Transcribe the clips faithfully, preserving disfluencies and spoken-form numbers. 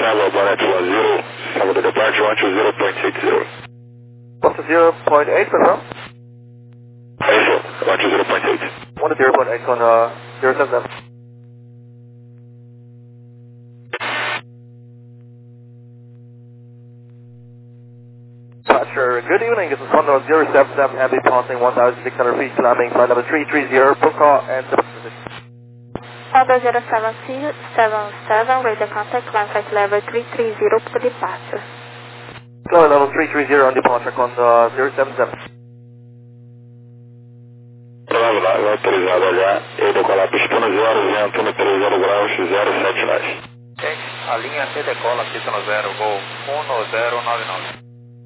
Bravo, Bonnet one zero, cover the departure, one two zero point eight zero. one two zero point eight, confirm? Isso, one two zero point eight. one zero point eight on uh, zero seven seven. Departure, good evening, this is Condor zero seven seven, heavy passing one thousand six hundred feet, climbing flight number three three zero, full call and position. Condor zero seven seven, radio contact, climb flight level three three zero for departure. Climb level three three zero on departure, Condor zero seven seven. Bravo, vai autorizado já, e decolar pistona zero, vento no três zero graus, zero sete nós. Gente, a linha T decola pista no zero, gol um zero nove nove.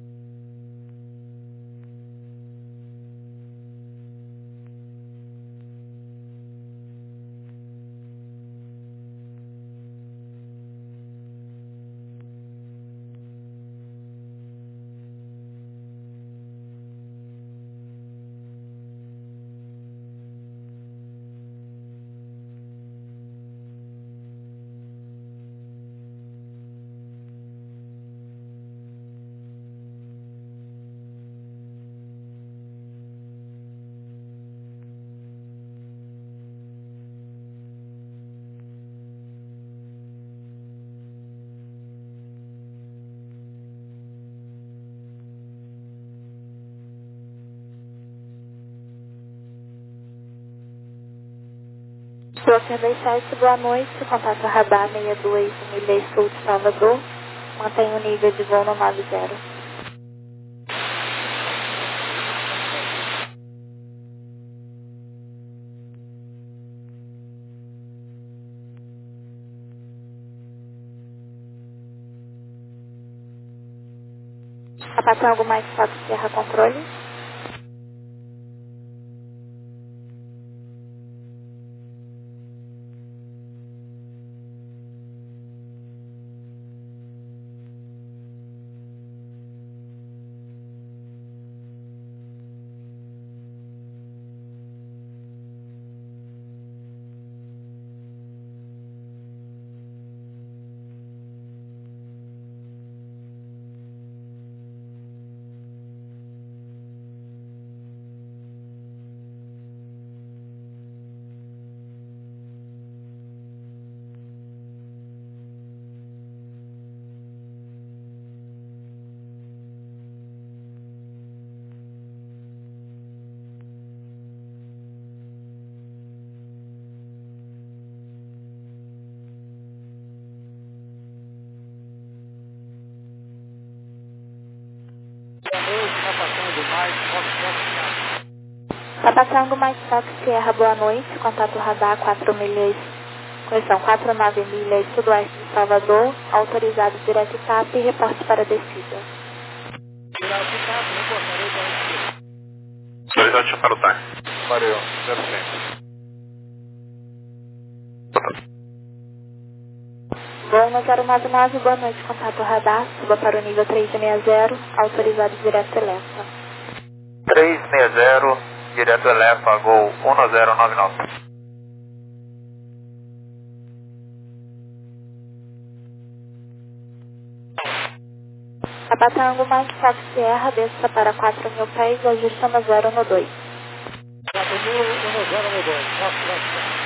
Broker dois sete, boa noite, contato radar sessenta e dois, milhas sul de Salvador, mantenha o nível de voo no nove zero. Sapatão, algo mais foto Sierra Controle? Tabatango mais Fox Sierra, boa noite, contato radar quatro milhas, correção, quatro nove milhas sudoeste de Salvador, autorizado direto T A P e reporte para descida. Autorizado para o T A P. Valeu, zero cem. Voo no zero nove nove, boa noite, contato radar, suba para o nível três sessenta, autorizado direto Elefa. três sessenta, direto Elefa, gol um zero nove nove. Tabatango mais Fox Sierra, desça para quatro mil pés, ajustando zero no dois. quatro mil, um zero no dois, nossa,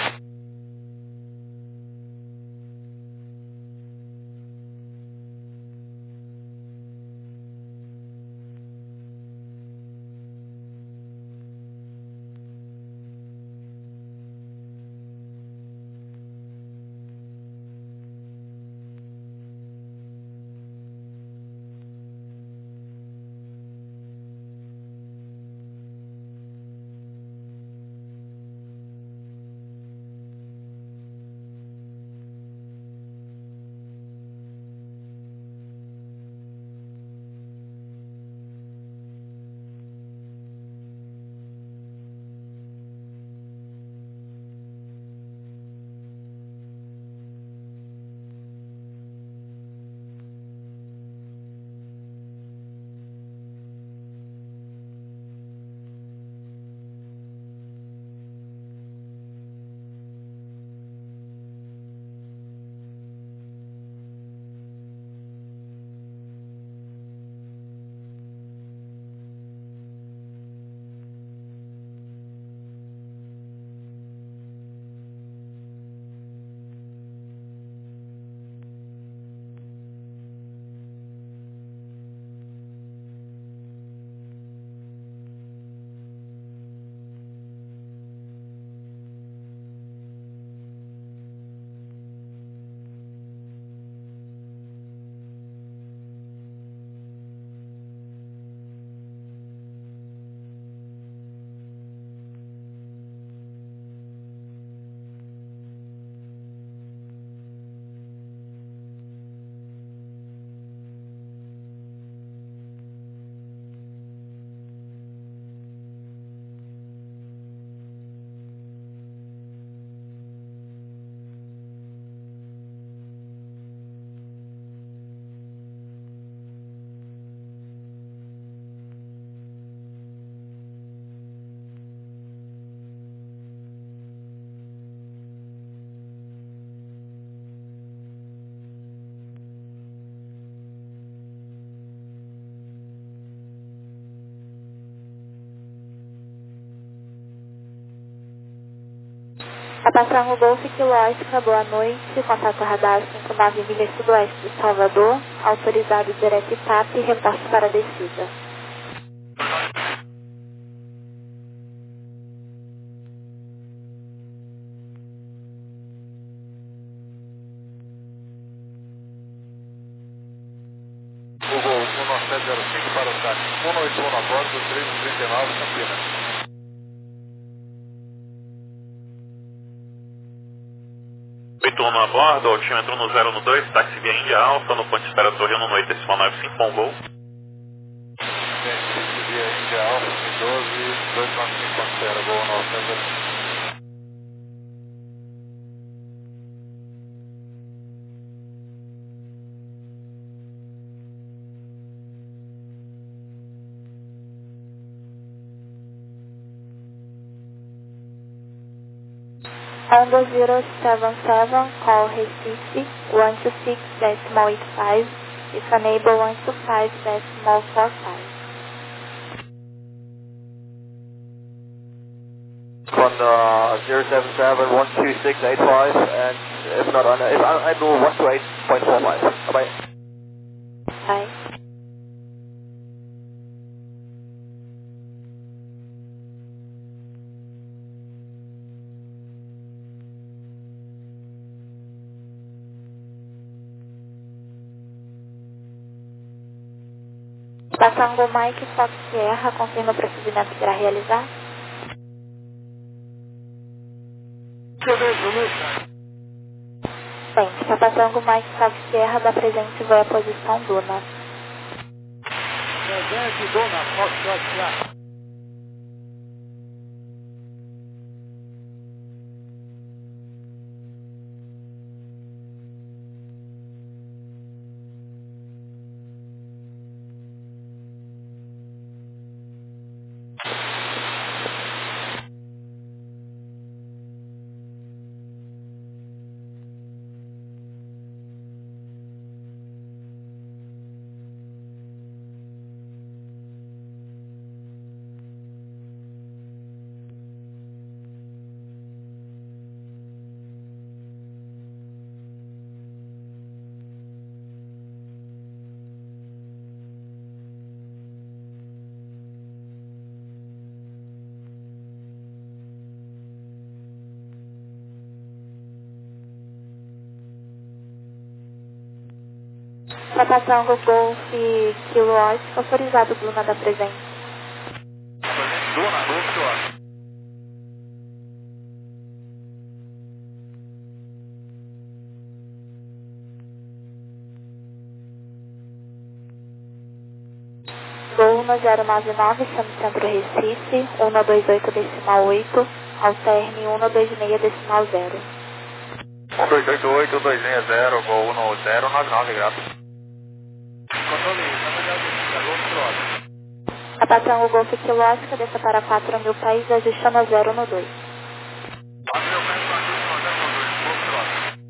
Passando o Golf Kilo Oscar, boa noite, contato radar cinco nove milhas sudoeste de Salvador, autorizado direto I T A P e reporte para descida. Google um nove sete zero cinco para o táxi um oito um a bordo, três trinta e nove, Campinas. oito um a bordo, altímetro no zero no dois, táxi via Índia Alfa, no ponto de espera Torre no oito decimal nove cinco, bom voo. Gente, via Índia Alfa, doze, dois nove cinco, espera, voo nove sete zero cinco. Honda zero seven seven, call Recife, one two six decimal eight five, if enable one two five decimal four five. Honda zero seven seven, one two six eight five, and if not, on, if unable one two eight point four five. Bye-bye. Bye. Passando o Mike Fox Sierra, confirma o procedimento que irá realizar. Bem, está passando o Mike Fox Sierra da presente vai à posição Duna. Presente, Duna, Foxtrot Sierra. Está passando o Golf Kilo Oscar, autorizado Duna da presente. Duna, Golf Kilo Oscar. Gol um zero nove nove, chama Centro Recife, um dois oito decimal oito, alterne um dois seis decimal zero. um dois oito oito, dois seis zero, Gol um zero nove nove, graças. Controle, na Golf Kilo Oscar. A passando o Golf Kilo Oscar, desça para quatro mil pés, ajustando a zero no dois. quatro mil pés, quatro mil zero no dois, Golf Kilo Oscar.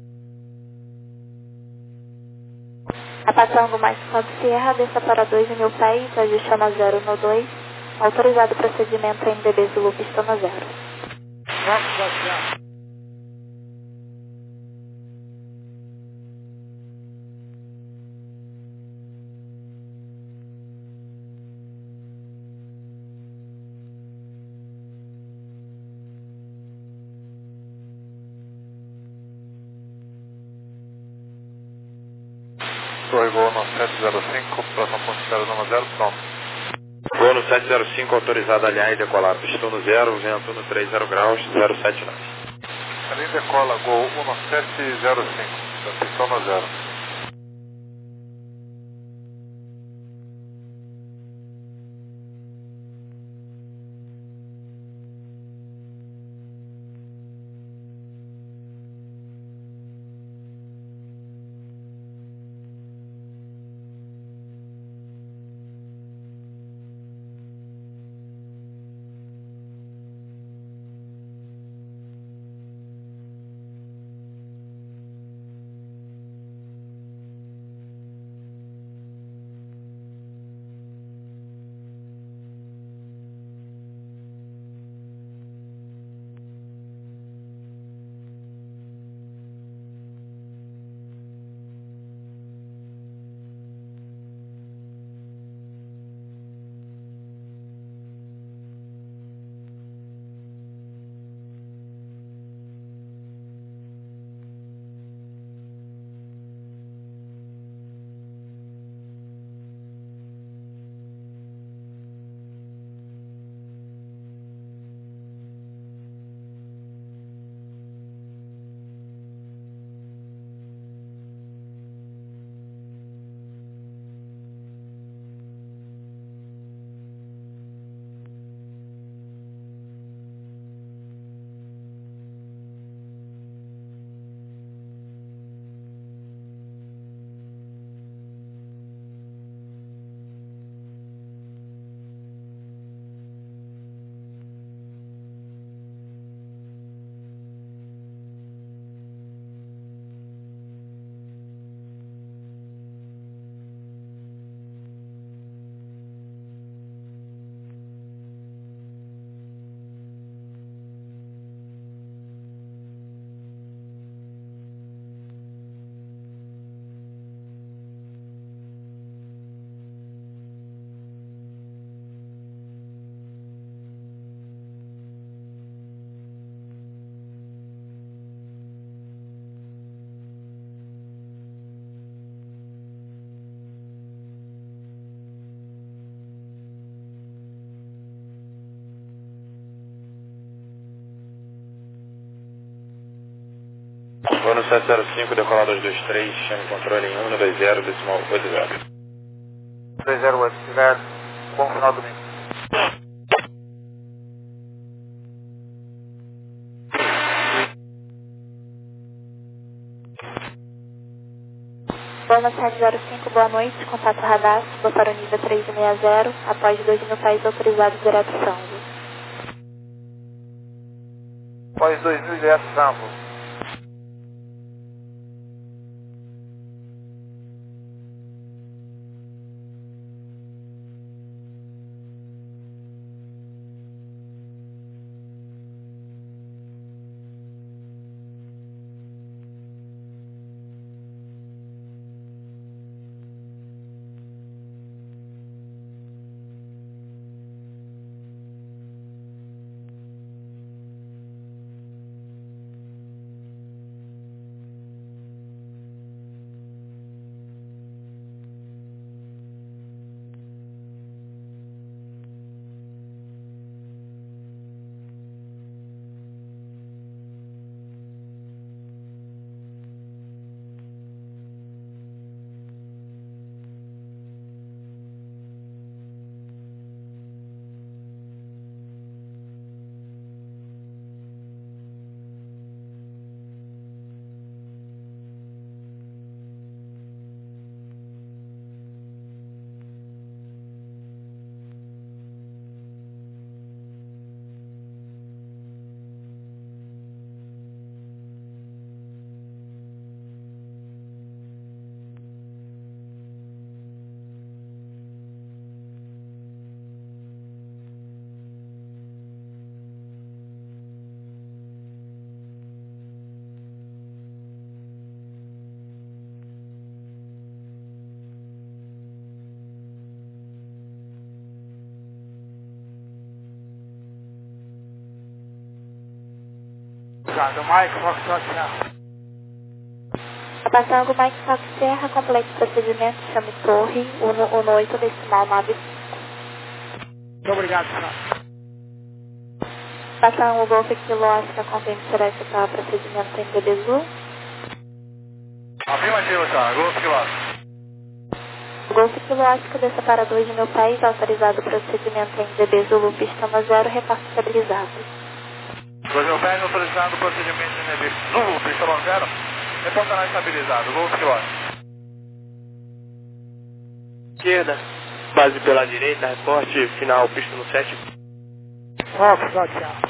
A passando o Mike Fox Sierra, desça para dois mil pés, ajustando a zero no dois, autorizado o procedimento em B B Zulu, pistona zero. Foxtrot Sierra. Torre Gol nove sete zero cinco, próximo ponto de espera zona zero, pronto. Gol no sete zero cinco, autorizado a alinhar e decolar. Pistão no zero, vento no trinta graus, zero sete nove. Ali decola Gol um nove sete zero cinco, pistão no zero. sete zero cinco, decolar dois dois três, chame controle em um dois zero, decimal oito zero. dois zero oito, obrigado. Bom final do domingo. Bônus sete zero cinco, boa noite, contato radar, suba para o nível três sessenta, após dois mil pés autorizados direto São. Após dois mil direto Sambo. Do Mike Fox Serra. Abastango Mike Fox Serra, complete procedimento, chame torre, um um oito, decimal nove cinco. Muito obrigado, senhor. Abastango Golf Kilo Oscar, convém será efetuar procedimento em D B Zul. Afirmativo, senhor. Golf Kilo Oscar. Golf Kilo Oscar, desça para dois mil pés, autorizado procedimento em D B Zulu, pistão zero, reporte estabilizado. dois mil pés autorizado o procedimento de N B Zulu, pistão zero, reportará estabilizado, Golf Kilo Oscar. Esquerda, base pela direita, reporte final, pista no sete. Fox, Fox,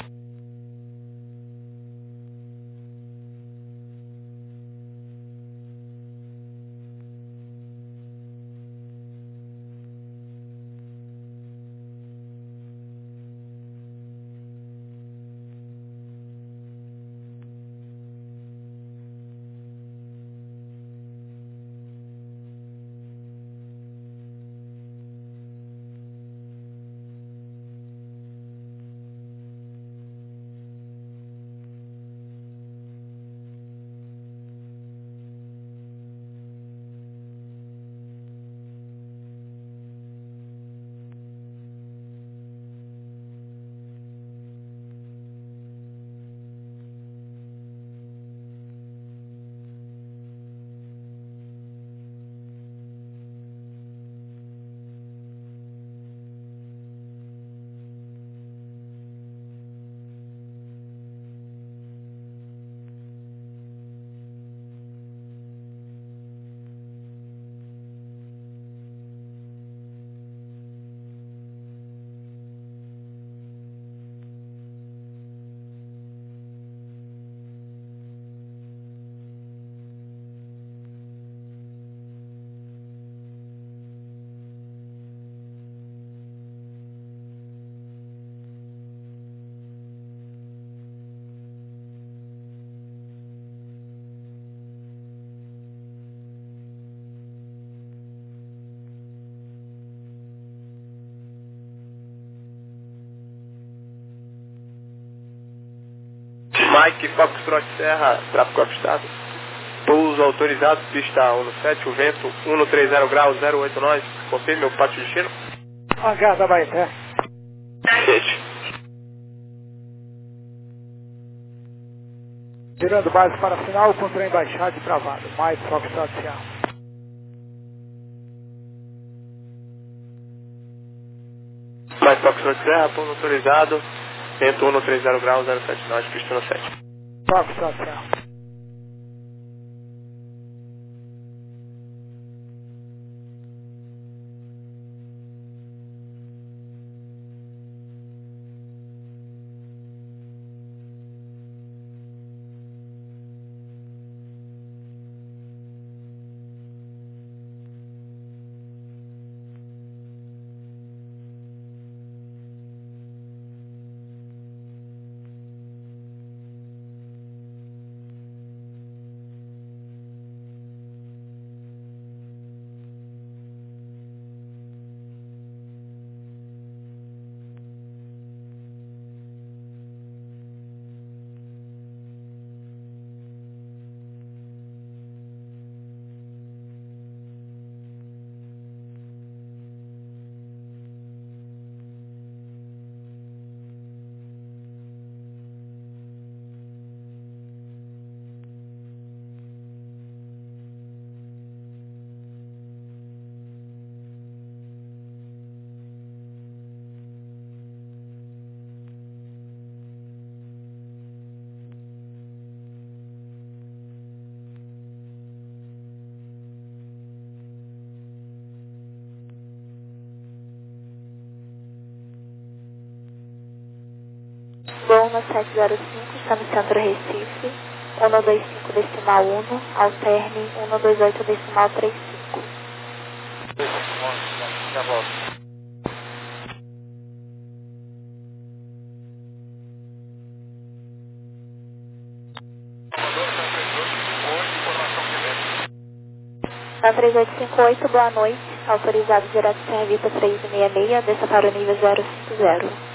Mike Foxtrot Serra, tráfego afastado. Pouso autorizado, pista um no sete, o vento um no trinta graus, zero oito nove. Confirme meu pátio de destino. Hangar da Baité. Sete. Girando base para a final com trem baixado e travado. Mais Foxtrot Sierra. Mais Foxtrot Serra, ponto autorizado. Vento um no trinta graus, zero sete nove, pista no sete. Foxtrot Sierra. Gol no sete zero cinco, está no centro Recife, um no dois cinco decimal um, alterne um no dois oito decimal trinta e cinco. Já volto. Na três oito cinco oito, boa noite, autorizado direto Servita três seis seis, desça para o nível zero cinco zero.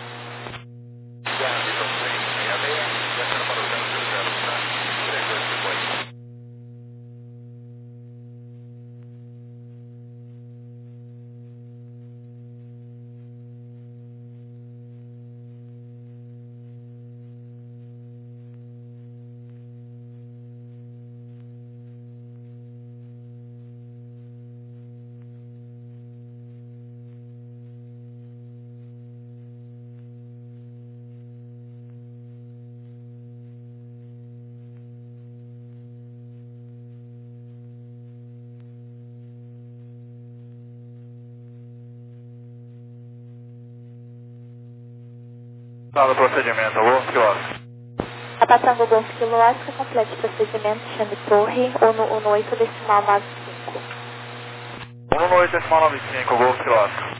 Tá no procedimento, Golf Kilo Oscar. Apatango Golf Kilo Oscar, complete procedimento, chame torre, um no, um no oito decimal nove cinco. um no oito decimal nove cinco, Golf Kilo Oscar.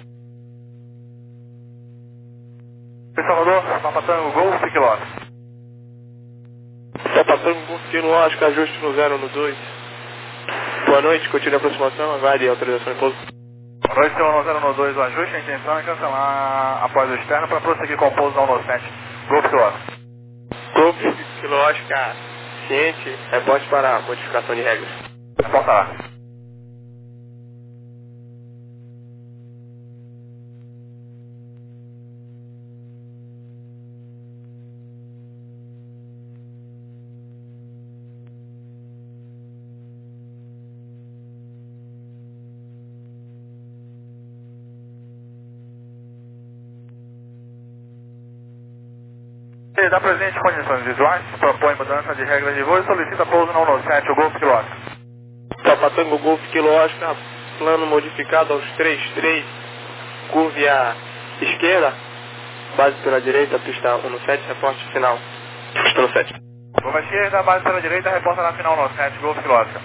Salvador, Apatango Golf Kilo Oscar. Apatango Golf Kilo Oscar, ajuste no zero no dois. Boa noite, continue a aproximação, aguarde a autorização em pouso. Boa noite, senhor zero no dois, o ajuste, a intenção é cancelar após o externo para prosseguir com o pouso no no sete. Golf Kilo Oscar. Golf Kilo Oscar, ciente, reporte para modificação de regras. Reporta lá. Ele dá presente condições visuais, propõe mudança de regras de voo e solicita pouso no no sete, o Golf Kilo Oscar. Apatango Golf Kilo Oscar, plano modificado aos três três, curve à esquerda, base pela direita, pista um no sete, reporte final, pista no sete. Curva à esquerda, base pela direita, reporta na final no sete, Golf Kilo Oscar.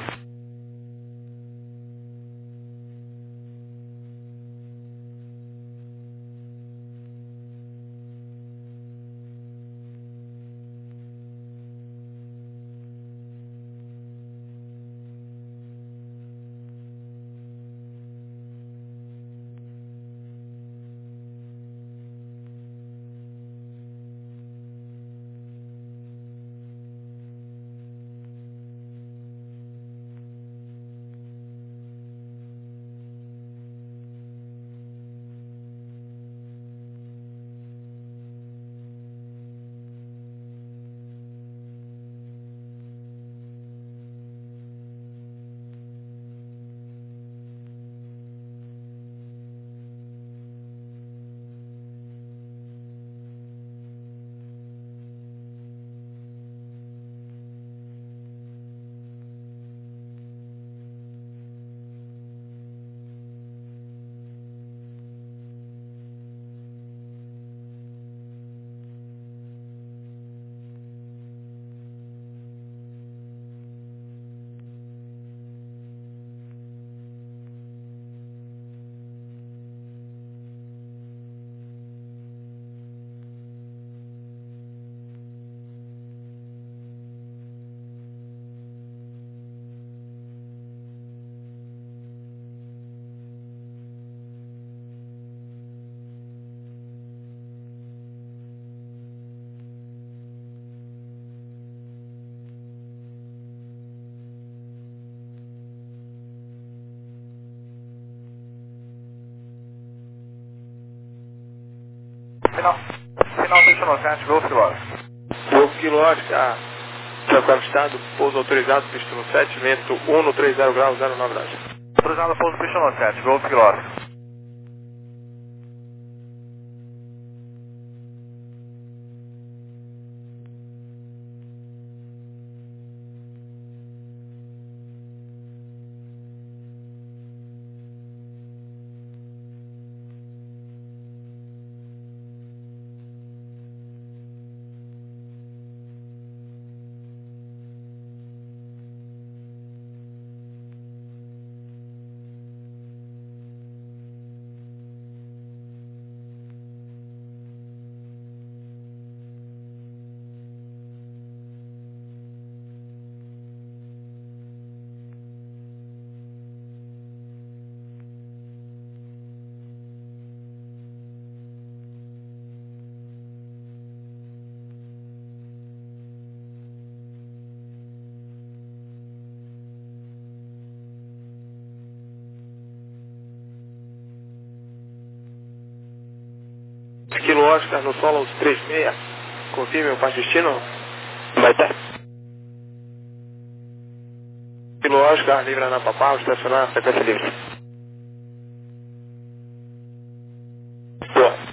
Final, final Pistão sete, Golf Kilo Oscar. Golf Kilo Oscar, Jaguar Estado, pouso autorizado, Pistão sete, vento um no trinta graus, zero nove graus. Autorizado pouso Pistão sete, Golf Kilo Oscar. Kilo Oscar no solo três seis, confirme o passo destino. Vai ter. Kilo Oscar, livre na Papau, estacionar, frequência livre. Boa.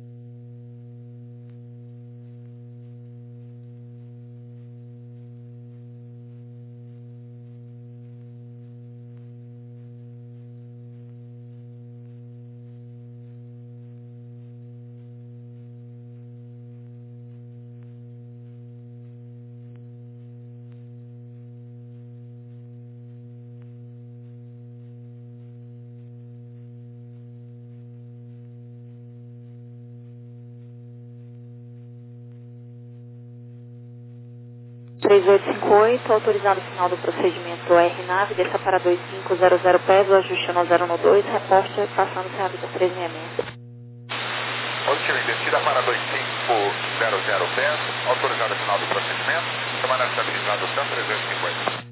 três oito cinco oito, autorizado o final do procedimento R nave, desça para dois cinco zero zero pés, o ajuste no zero um dois, reporte passando sem hábito três seis seis. Positivo, descida para dois cinco zero zero pés, autorizado o final do procedimento, semana estabilizado três oito cinco oito.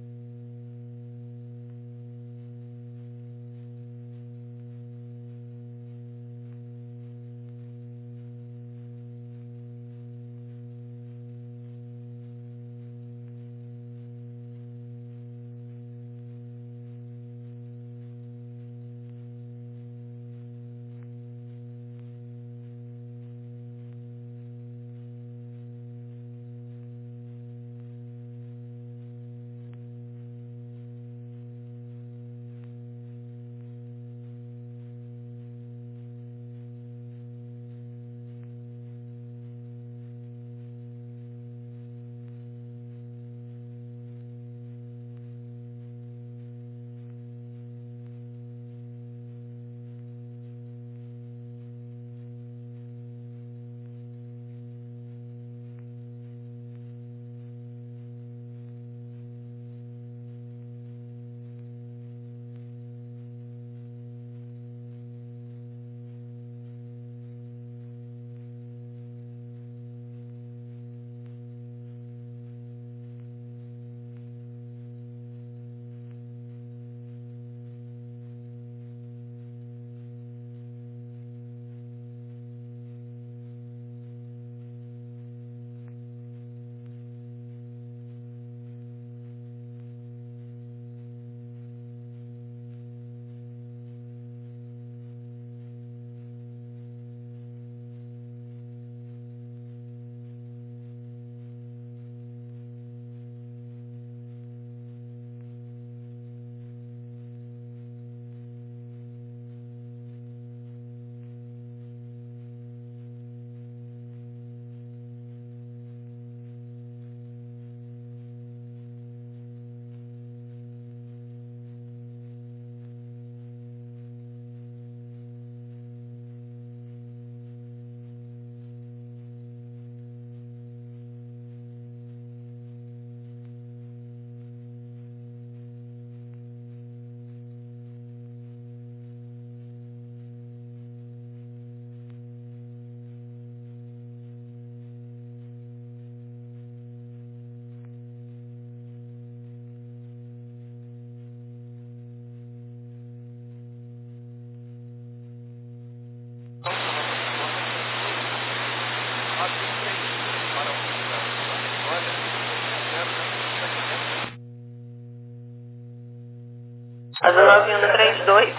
Asa nove um três dois.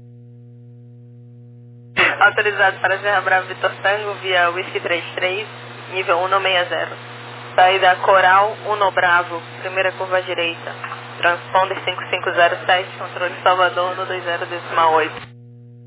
Autorizado para Serra Brava Vitor Tango via Whisky trinta e três, nível um seis zero. Saída Coral um Bravo, primeira curva à direita. Transponder cinco cinco zero sete, controle Salvador no dois zero decimal oito.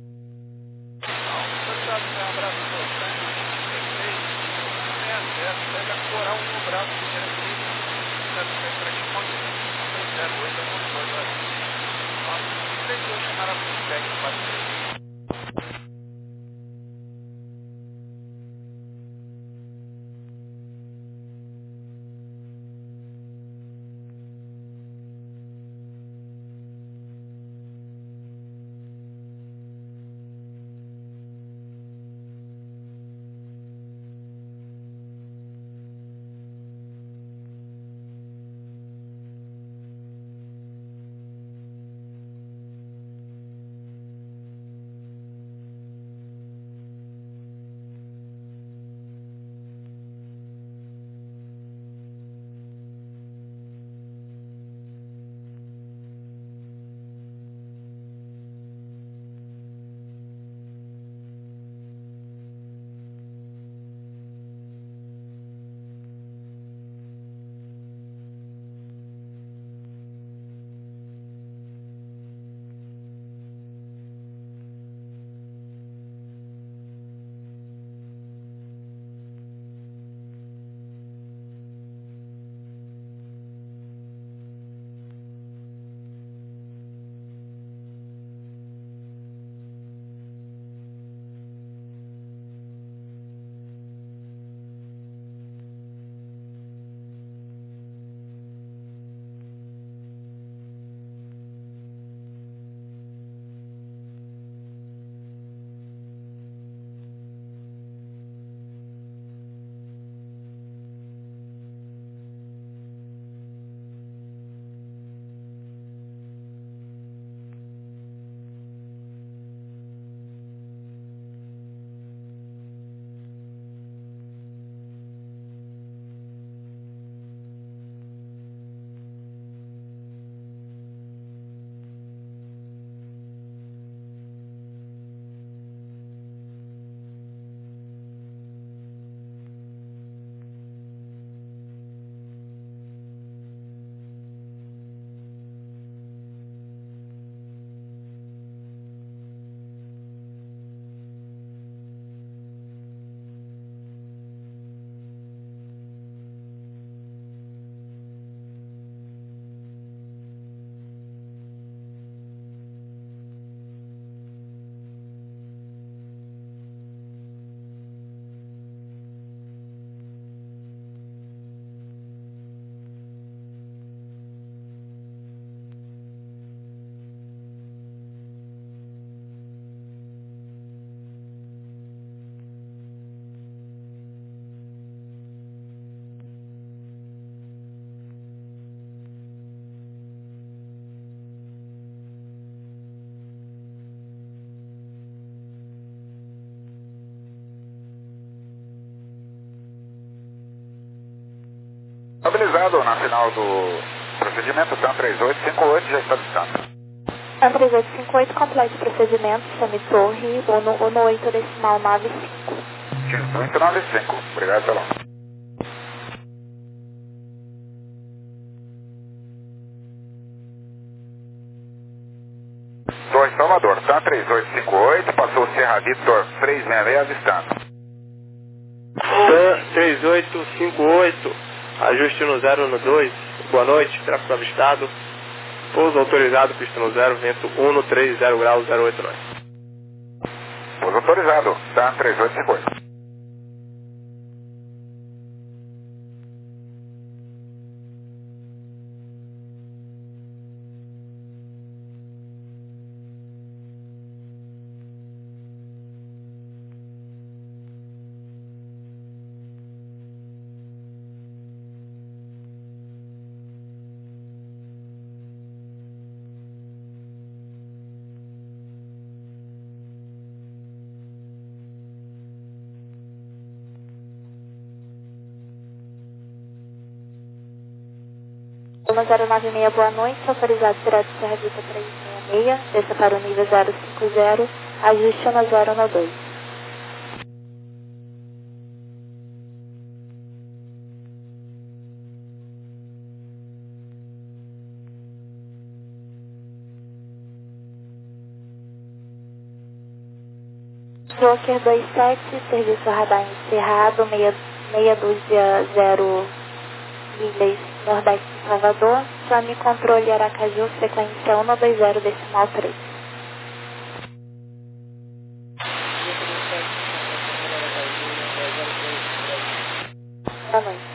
Estabilizado na final do procedimento, TAM três oito cinco oito já está distante. TAM três oito cinco oito, complete o procedimento, chame torre, uno oito decimal nove cinco. oito nove cinco, obrigado, Telão. dois Salvador, TAM três oito cinco oito, passou o Serra Vitor três seis seis, avistando. TAM três oito cinco oito, ajuste no zero no dois, boa noite, tráfego avistado, pouso autorizado, pista no zero, vento um três zero graus, zero oito nove. Pouso autorizado, TAM três oito cinco oito. zero nove seis, boa noite, autorizado direto Serra Vitor três seis seis, desça para o nível zero cinco zero, ajuste no zero no dois. Joker dois sete, serviço radar encerrado, meia, meia dúzia zero milhas nordeste de Salvador, chame controle Aracaju, frequência um dois zero decimal três. Boa noite.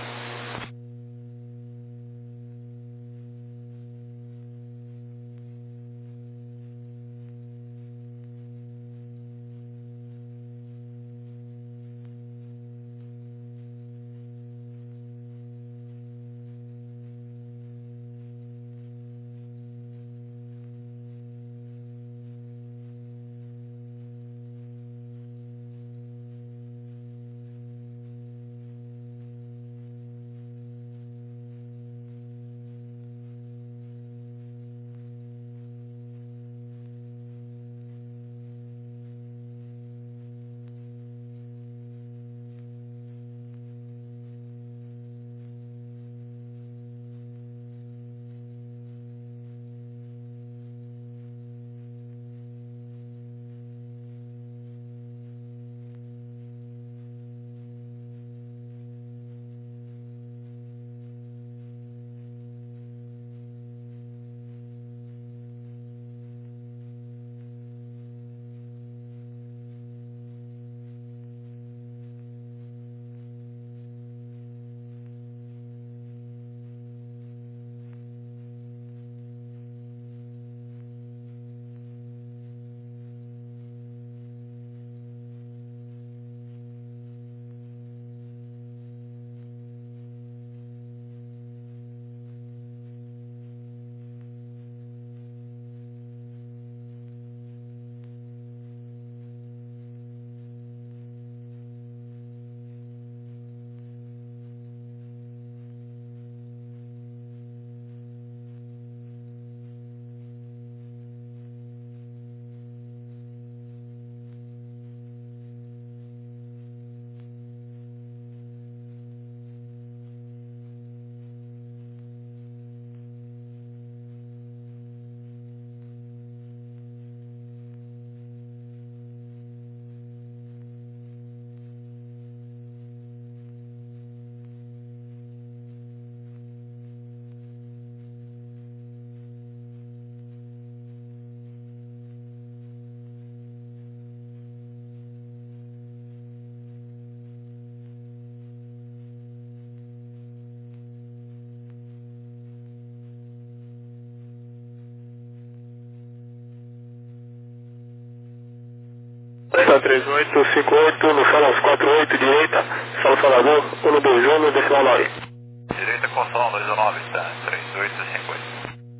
três oito cinco oito, no Salas quatro oito, direita, Sala Salvador, um dois um, decimal nove. Direita com Salão dois nove, tá, três oito cinco oito.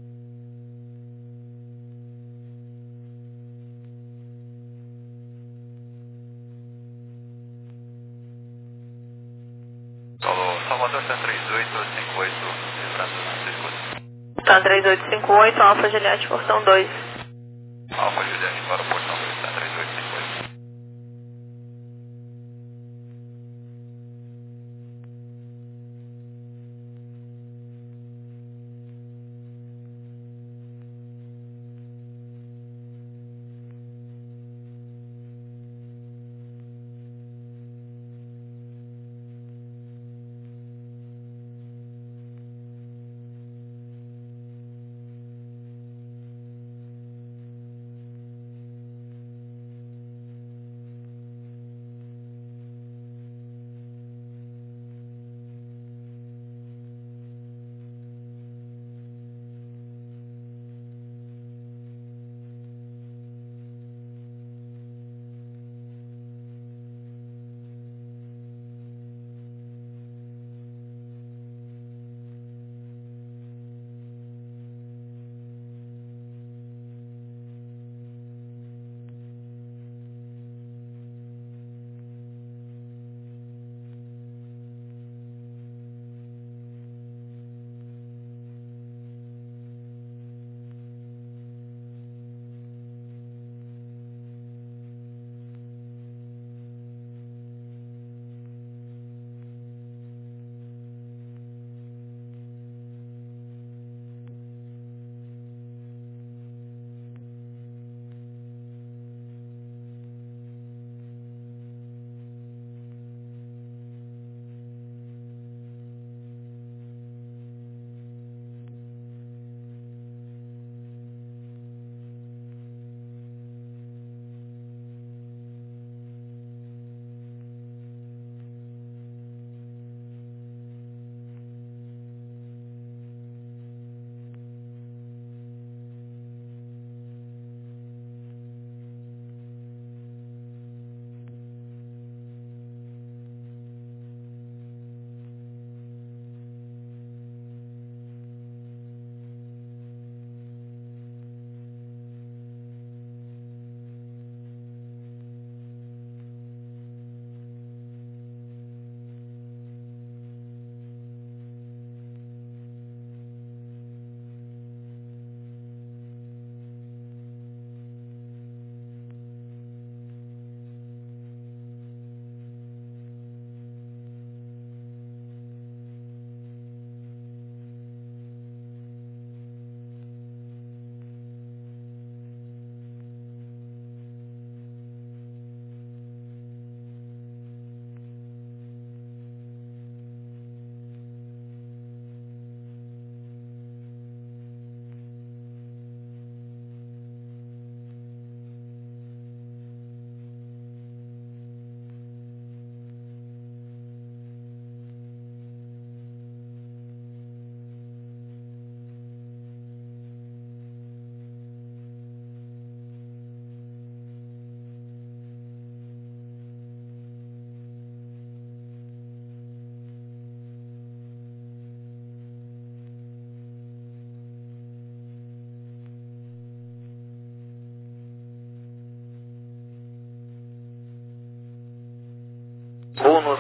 Falou, Salvador tá três oito cinco oito, lembrando na circuito. Tá três oito cinco oito, Alfa Juliette, portão dois. Alfa Juliette para o portão dois, tá, três oito cinco oito.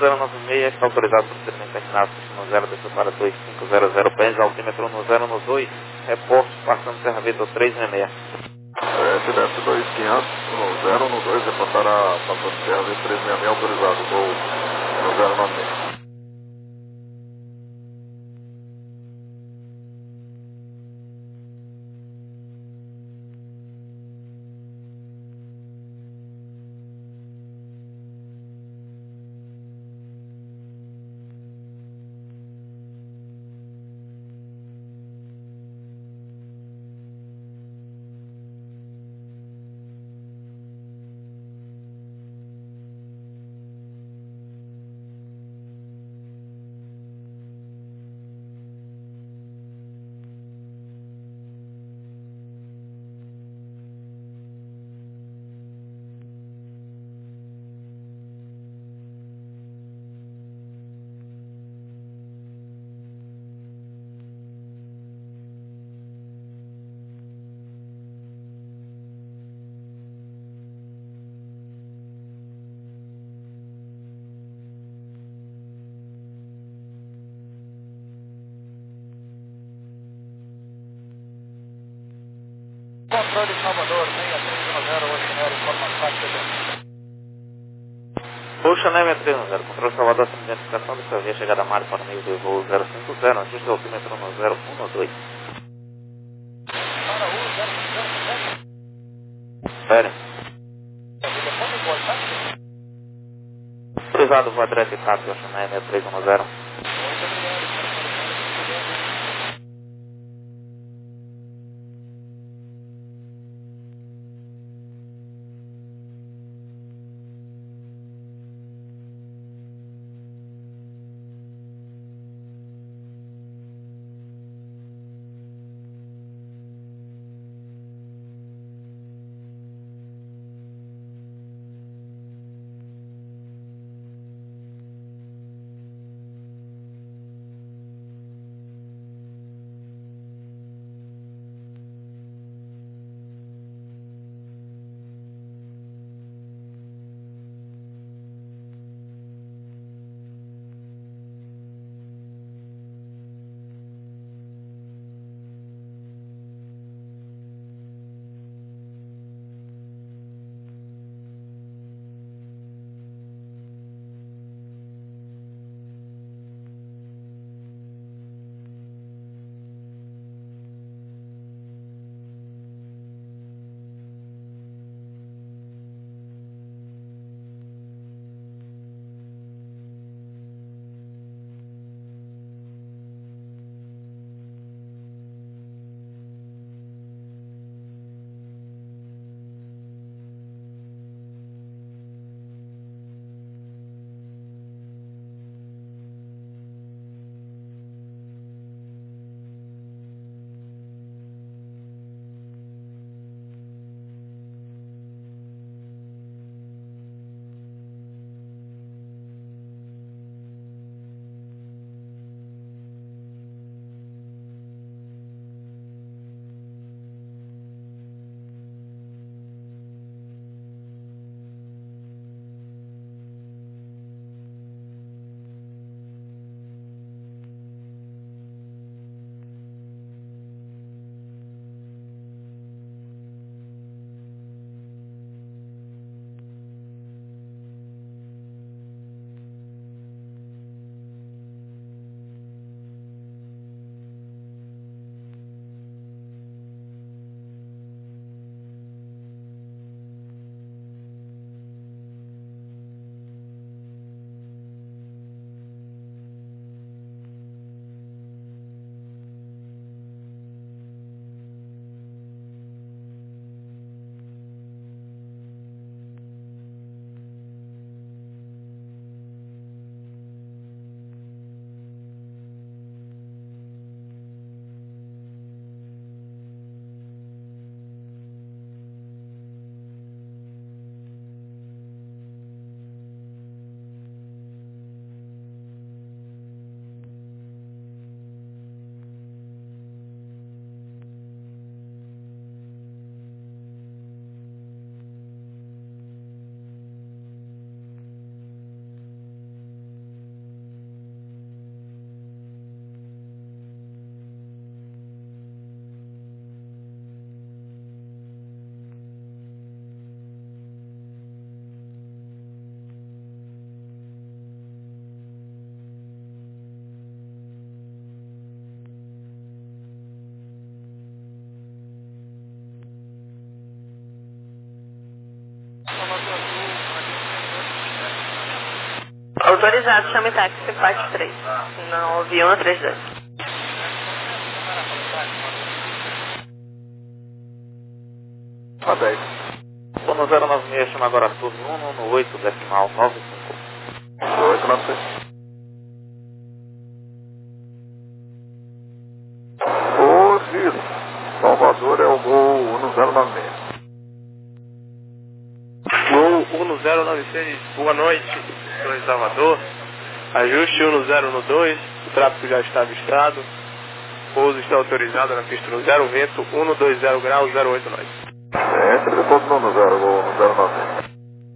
zero nove seis, está autorizado para o procedimento terminado, no zero, desceu para dois cinco zero zero, pés, altímetro no zero no dois, reporte, passando Serra Vitor três seis seis. É, T D F dois quinhentos, no zero no dois, reportará passando Serra Vitor três seis seis, autorizado, voo no zero nove seis. Controle Salvador, seis três um zero, oito zero, informação T D. Poxa, né, seis três um zero, controle Salvador, sem identificação dessa via, chegada a Mário para o meio do voo zero cinco zero, ajuste o altímetro no zero um dois. Para o zero cinco zero. Espere. Telefone importante. Autorizado, voo direto e táxi, Oceané seis três um zero. Muito obrigado. Autorizado, chame táxi, parte três. Não ouvi um três dois. A dez. Sono zero nove seis, chama agora turno um um oito, decimal nove cinco. oito nove seis. Ô, Ciro, Salvador é o gol um zero nove seis. Gol um zero nove seis, boa noite, sou em Salvador. Ajuste um zero um dois, o tráfego já está avistado. Pouso está autorizado na pista no zero, vento um dois zero graus, zero oito nove. Entre depois no um zero, gol um zero nove seis.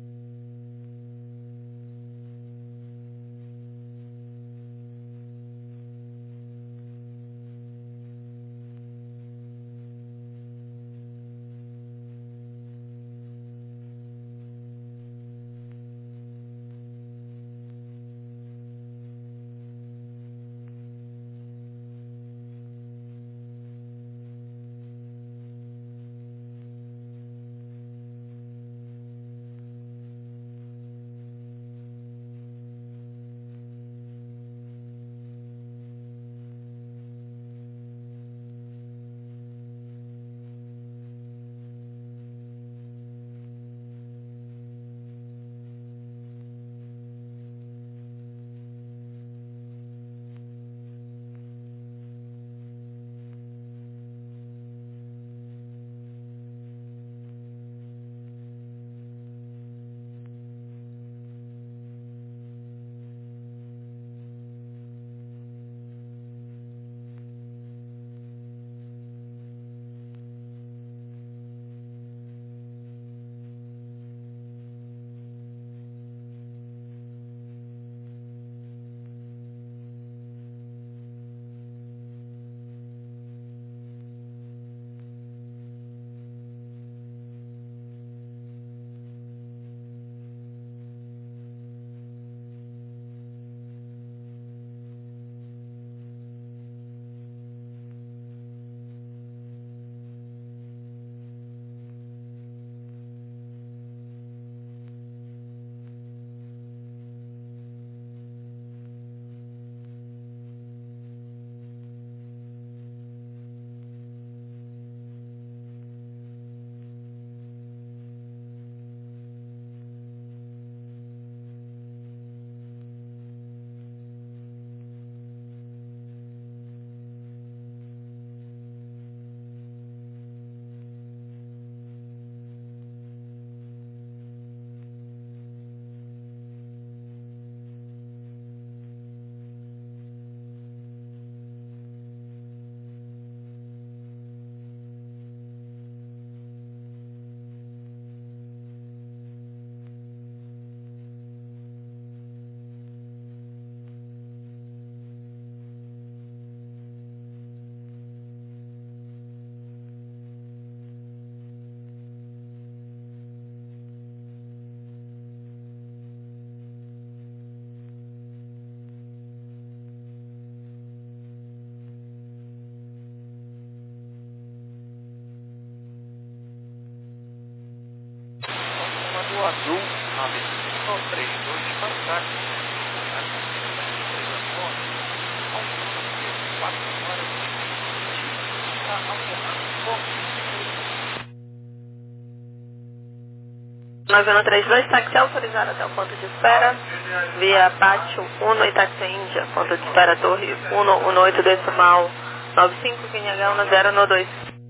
O azul, nove cinco três dois, fantástico. quatro horas está alternando nove um três dois, táxi autorizado até o ponto de espera. Via Pátio um e táxi Índia, ponto de espera Torre um um oito decimal nove cinco, Q N H um zero um dois.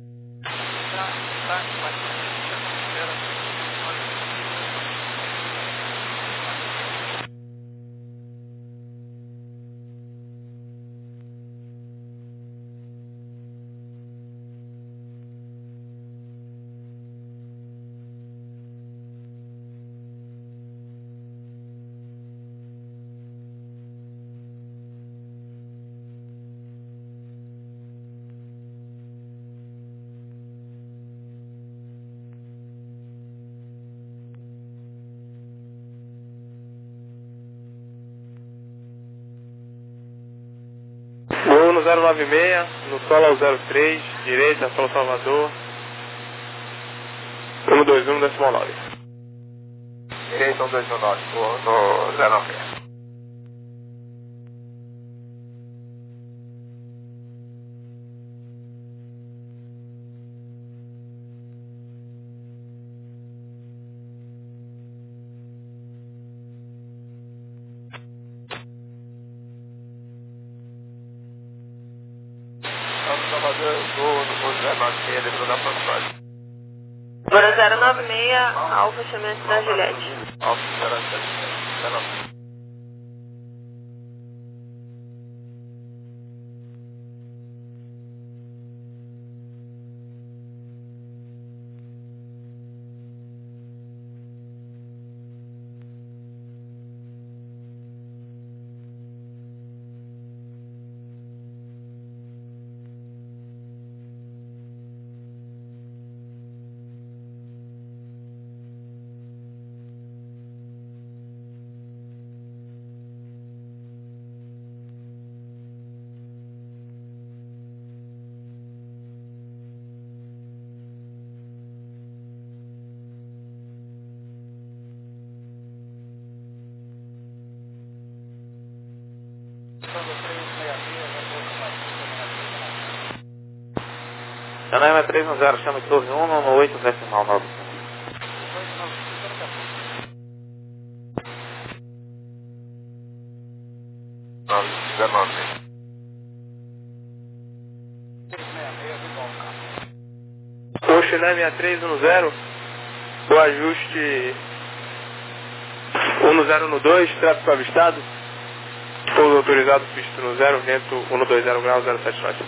Gol no zero nove seis, no solo ao zero três, direita, Solo Salvador, um dois um decimal nove. Direita um dois um nove, no zero nove seis. Agora zero nove seis, Alfa chamamento da Juliette. Alfa zero nove seis. Janela três um zero, chama de torre um no oito decimal nove. nove dezenove. Ocean seis três um zero, o ajuste um zero um dois, tráfego avistado, pouso autorizado, pista no zero, vento cento e vinte graus, zero sete nove.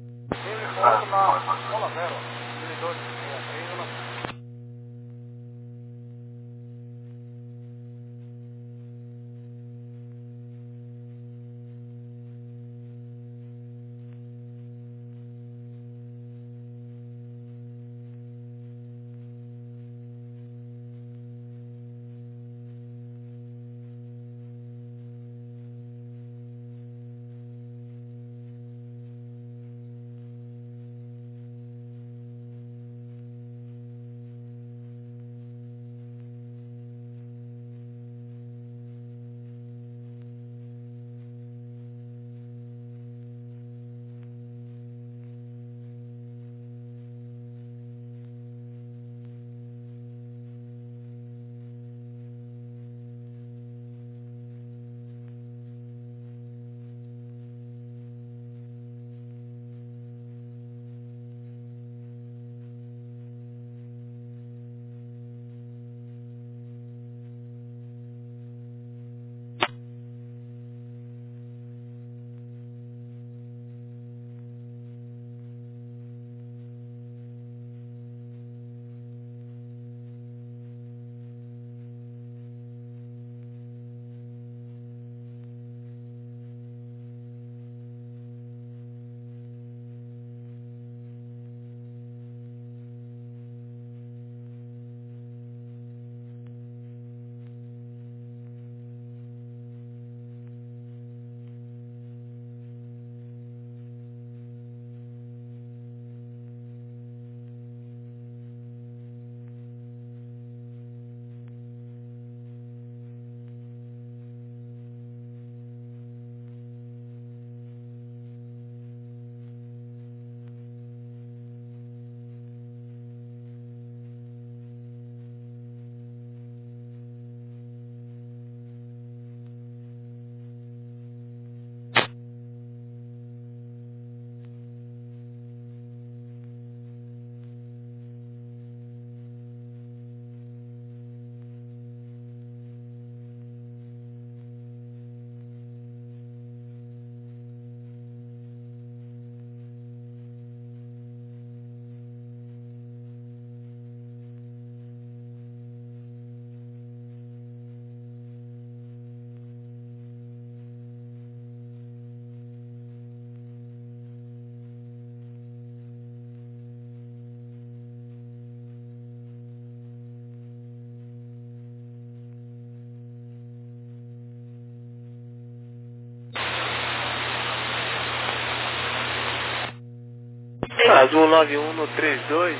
Azul nove um no trinta e dois,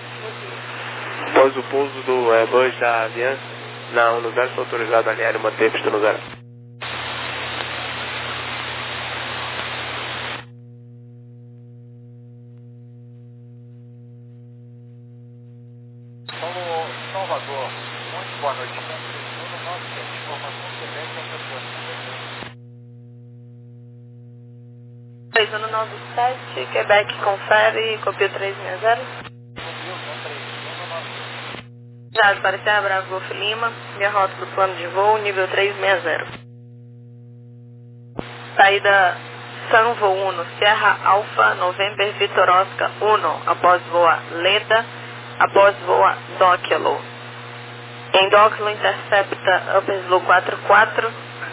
após o pouso do Airbus da Aliança, na um zero, foi autorizado a alinhar e manter a pista no zero. Paulo Salvador, muito boa noite. Informação Quebec, três um nove sete, Quebec confere, copia três seis zero. Já para Serra Bravo Golf Lima, minha rota do plano de voo, nível trezentos e sessenta. Saída Sanvo um, Serra Alfa, November Vitor Oscar um, após voa Leda, após voa Dokilo. Em Dokilo, intercepta Upper Slow quatro quatro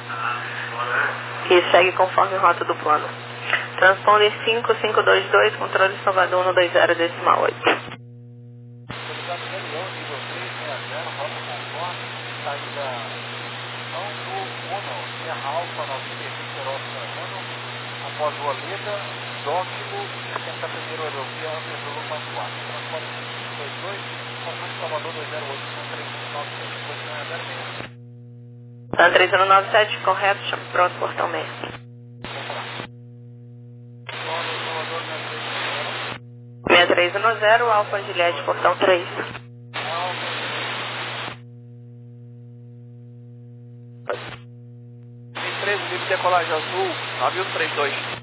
e segue conforme rota do plano. Transponder cinco cinco dois dois, controle Salvador um dois zero decimal oito. Autorizado Galeão, nível trezentos e sessenta, rota conforme, saída Santo um, Serra Alfa, November Vitor Oscar um, após voa Leda, Dokilo, sessenta primeiro aerovia, Upper Slow quatro quatro. Transponder cinco cinco dois dois, controle Salvador dois zero oito, com três um nove sete, posição é zero seis. San três um nove sete, correto, chame pronto, portão meio. seis três um zero, Alfa Juliette, portão três. seis três, livre decolagem azul, nove um três dois.